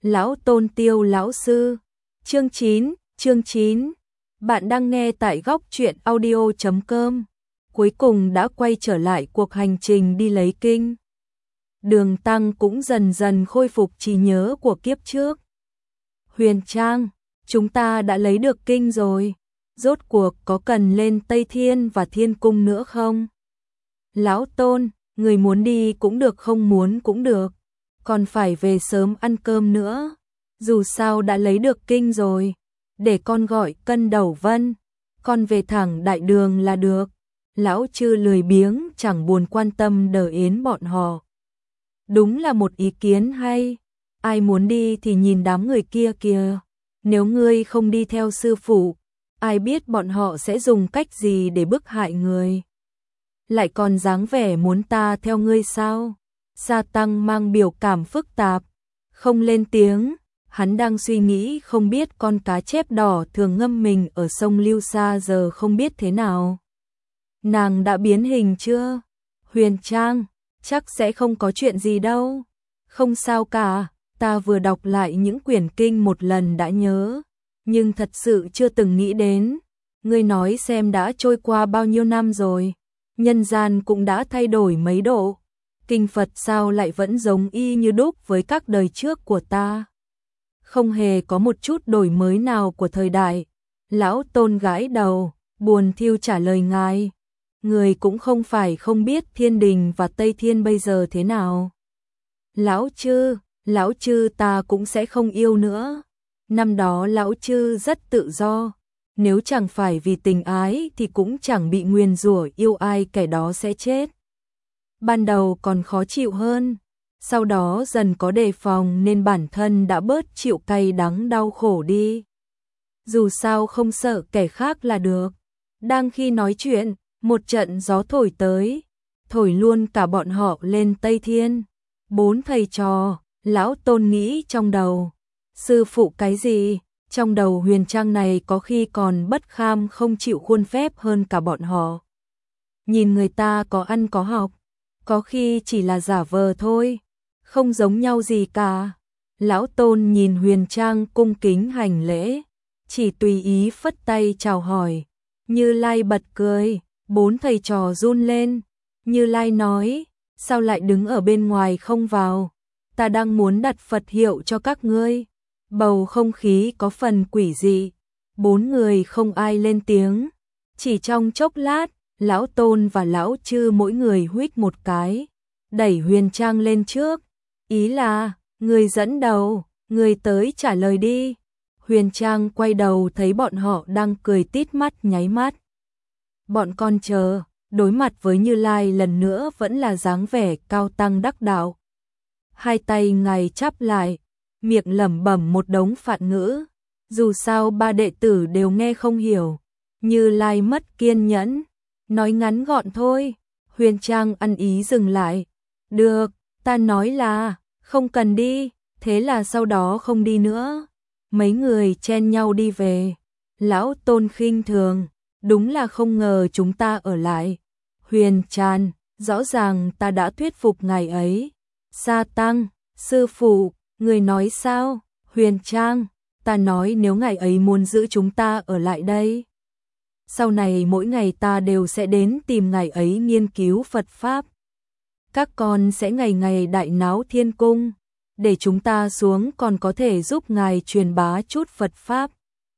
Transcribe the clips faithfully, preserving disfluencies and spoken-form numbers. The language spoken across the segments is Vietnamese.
Lão Tôn Tiêu lão sư. Chương chín, chương chín. Bạn đang nghe tại góc truyện audio chấm com. Cuối cùng đã quay trở lại cuộc hành trình đi lấy kinh. Đường Tăng cũng dần dần khôi phục trí nhớ của kiếp trước. Huyền Trang, chúng ta đã lấy được kinh rồi. Rốt cuộc có cần lên Tây Thiên và Thiên Cung nữa không? Lão Tôn, người muốn đi cũng được, không muốn cũng được. Còn phải về sớm ăn cơm nữa. Dù sao đã lấy được kinh rồi. Để con gọi Cân Đầu Vân. Con về thẳng đại đường là được. Lão Chư lười biếng chẳng buồn quan tâm đờ yến bọn họ. Đúng là một ý kiến hay. Ai muốn đi thì nhìn đám người kia kìa. Nếu ngươi không đi theo sư phụ, ai biết bọn họ sẽ dùng cách gì để bức hại người. Lại còn dáng vẻ muốn ta theo ngươi sao? Sa Tăng mang biểu cảm phức tạp, không lên tiếng. Hắn đang suy nghĩ không biết con cá chép đỏ thường ngâm mình ở sông Lưu Sa giờ không biết thế nào. Nàng đã biến hình chưa? Huyền Trang, chắc sẽ không có chuyện gì đâu. Không sao cả, ta vừa đọc lại những quyển kinh một lần đã nhớ. Nhưng thật sự chưa từng nghĩ đến. Ngươi nói xem đã trôi qua bao nhiêu năm rồi. Nhân gian cũng đã thay đổi mấy độ. Kinh Phật sao lại vẫn giống y như đúc với các đời trước của ta. Không hề có một chút đổi mới nào của thời đại. Lão Tôn gãi đầu, buồn thiu trả lời ngài. Người cũng không phải không biết thiên đình và Tây Thiên bây giờ thế nào. Lão Chư, Lão Chư ta cũng sẽ không yêu nữa. Năm đó Lão Chư rất tự do. Nếu chẳng phải vì tình ái thì cũng chẳng bị nguyền rủa yêu ai kẻ đó sẽ chết. Ban đầu còn khó chịu hơn. Sau đó dần có đề phòng nên bản thân đã bớt chịu cay đắng đau khổ đi. Dù sao không sợ kẻ khác là được. Đang khi nói chuyện, một trận gió thổi tới, thổi luôn cả bọn họ lên Tây Thiên. Bốn thầy trò, Lão Tôn nghĩ trong đầu. Sư phụ cái gì? Trong đầu Huyền Trang này có khi còn bất kham không chịu khuôn phép hơn cả bọn họ. Nhìn người ta có ăn có học, có khi chỉ là giả vờ thôi. Không giống nhau gì cả. Lão Tôn nhìn Huyền Trang cung kính hành lễ, chỉ tùy ý phất tay chào hỏi. Như Lai bật cười, bốn thầy trò run lên. Như Lai nói, sao lại đứng ở bên ngoài không vào? Ta đang muốn đặt Phật hiệu cho các ngươi. Bầu không khí có phần quỷ dị. Bốn người không ai lên tiếng. Chỉ trong chốc lát, Lão Tôn và Lão Chư mỗi người huých một cái, đẩy Huyền Trang lên trước. Ý là, người dẫn đầu, người tới trả lời đi. Huyền Trang quay đầu thấy bọn họ đang cười tít mắt nháy mắt. Bọn con chờ, đối mặt với Như Lai lần nữa vẫn là dáng vẻ cao tăng đắc đạo. Hai tay ngài chắp lại, miệng lẩm bẩm một đống phạn ngữ. Dù sao ba đệ tử đều nghe không hiểu. Như Lai mất kiên nhẫn, nói ngắn gọn thôi. Huyền Trang ăn ý dừng lại. Được, ta nói là, không cần đi, thế là sau đó không đi nữa. Mấy người chen nhau đi về. Lão Tôn khinh thường, đúng là không ngờ chúng ta ở lại. Huyền Tràn, rõ ràng ta đã thuyết phục ngài ấy. Sa Tăng, sư phụ, người nói sao? Huyền Trang, ta nói nếu ngài ấy muốn giữ chúng ta ở lại đây. Sau này mỗi ngày ta đều sẽ đến tìm ngài ấy nghiên cứu Phật Pháp. Các con sẽ ngày ngày đại náo Thiên Cung, để chúng ta xuống còn có thể giúp ngài truyền bá chút Phật Pháp.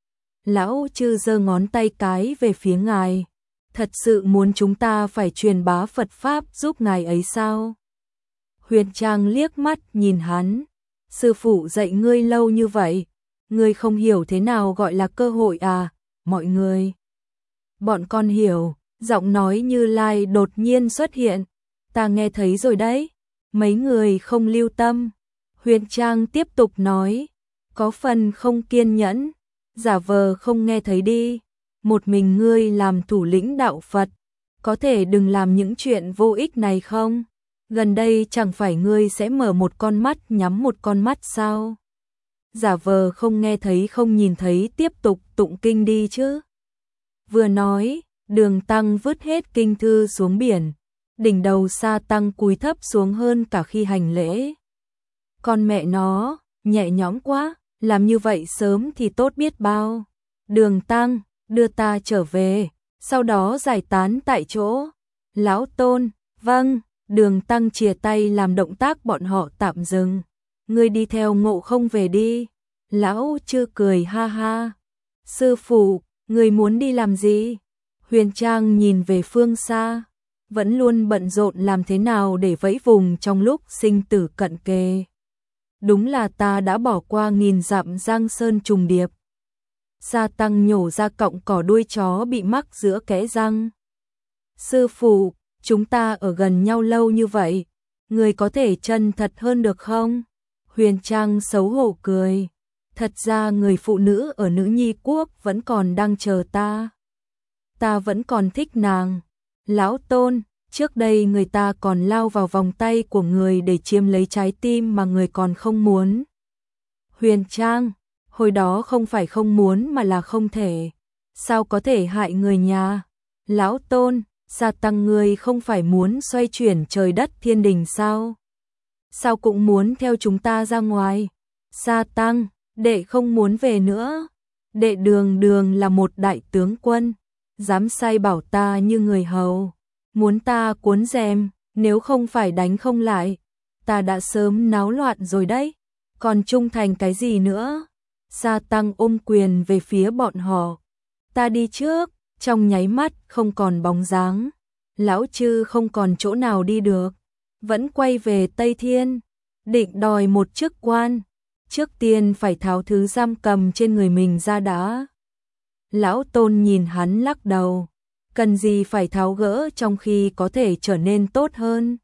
Lão Chư giơ ngón tay cái về phía ngài. Thật sự muốn chúng ta phải truyền bá Phật Pháp giúp ngài ấy sao? Huyền Trang liếc mắt nhìn hắn. Sư phụ dạy ngươi lâu như vậy, ngươi không hiểu thế nào gọi là cơ hội à, mọi người. Bọn con hiểu, giọng nói Như Lai đột nhiên xuất hiện. Ta nghe thấy rồi đấy. Mấy người không lưu tâm. Huyền Trang tiếp tục nói. Có phần không kiên nhẫn. Giả vờ không nghe thấy đi. Một mình ngươi làm thủ lĩnh đạo Phật. Có thể đừng làm những chuyện vô ích này không? Gần đây chẳng phải ngươi sẽ mở một con mắt nhắm một con mắt sao? Giả vờ không nghe thấy không nhìn thấy tiếp tục tụng kinh đi chứ. Vừa nói, Đường Tăng vứt hết kinh thư xuống biển. Đỉnh đầu Sa Tăng cúi thấp xuống hơn cả khi hành lễ. Con mẹ nó, nhẹ nhõm quá, làm như vậy sớm thì tốt biết bao. Đường Tăng, đưa ta trở về, sau đó giải tán tại chỗ. Lão Tôn, vâng, Đường Tăng chìa tay làm động tác bọn họ tạm dừng. Ngươi đi theo Ngộ Không về đi. Lão Chư cười ha ha. Sư phụ, ngươi muốn đi làm gì? Huyền Trang nhìn về phương xa, vẫn luôn bận rộn làm thế nào để vẫy vùng trong lúc sinh tử cận kề. Đúng là ta đã bỏ qua nghìn dặm giang sơn trùng điệp. Sa Tăng nhổ ra cọng cỏ đuôi chó bị mắc giữa kẽ răng. Sư phụ, chúng ta ở gần nhau lâu như vậy, người có thể chân thật hơn được không? Huyền Trang xấu hổ cười. Thật ra người phụ nữ ở Nữ Nhi Quốc vẫn còn đang chờ ta. Ta vẫn còn thích nàng. Lão Tôn, trước đây người ta còn lao vào vòng tay của người để chiếm lấy trái tim mà người còn không muốn. Huyền Trang, hồi đó không phải không muốn mà là không thể. Sao có thể hại người nhà? Lão Tôn, Sa Tăng ngươi không phải muốn xoay chuyển trời đất thiên đình sao? Sao cũng muốn theo chúng ta ra ngoài? Sa Tăng, đệ không muốn về nữa. Đệ đường đường là một đại tướng quân, dám sai bảo ta như người hầu, muốn ta cuốn rèm, nếu không phải đánh không lại, ta đã sớm náo loạn rồi đấy, còn trung thành cái gì nữa? Sa Tăng ôm quyền về phía bọn họ. Ta đi trước, trong nháy mắt không còn bóng dáng. Lão Chư không còn chỗ nào đi được, vẫn quay về Tây Thiên, định đòi một chức quan. Trước tiên phải tháo thứ giam cầm trên người mình ra đã. Lão Tôn nhìn hắn lắc đầu, cần gì phải tháo gỡ trong khi có thể trở nên tốt hơn.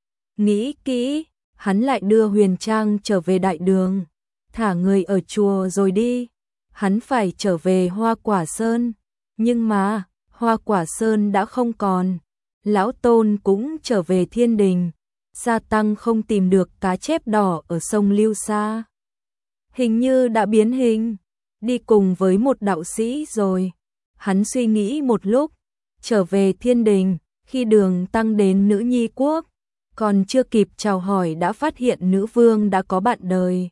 Nghĩ kỹ, hắn lại đưa Huyền Trang trở về đại đường, thả người ở chùa rồi đi. Hắn phải trở về Hoa Quả Sơn, nhưng mà Hoa Quả Sơn đã không còn. Lão Tôn cũng trở về thiên đình. Sa Tăng không tìm được cá chép đỏ ở sông Lưu Sa, hình như đã biến hình, đi cùng với một đạo sĩ rồi. Hắn suy nghĩ một lúc, trở về thiên đình. Khi Đường Tăng đến Nữ Nhi Quốc, còn chưa kịp chào hỏi đã phát hiện nữ vương đã có bạn đời.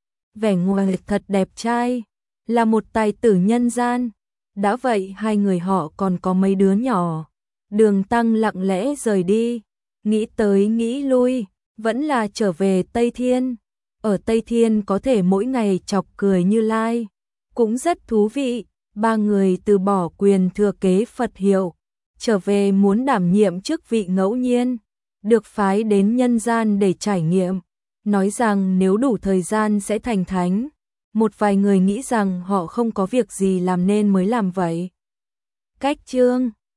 Vẻ ngoài thật đẹp trai, là một tài tử nhân gian. Đã vậy hai người họ còn có mấy đứa nhỏ. Đường Tăng lặng lẽ rời đi, nghĩ tới nghĩ lui, vẫn là trở về Tây Thiên. Ở Tây Thiên có thể mỗi ngày chọc cười Như Lai, cũng rất thú vị. Ba người từ bỏ quyền thừa kế Phật hiệu, trở về muốn đảm nhiệm chức vị ngẫu nhiên, được phái đến nhân gian để trải nghiệm, nói rằng nếu đủ thời gian sẽ thành thánh. Một vài người nghĩ rằng họ không có việc gì làm nên mới làm vậy. Cách chương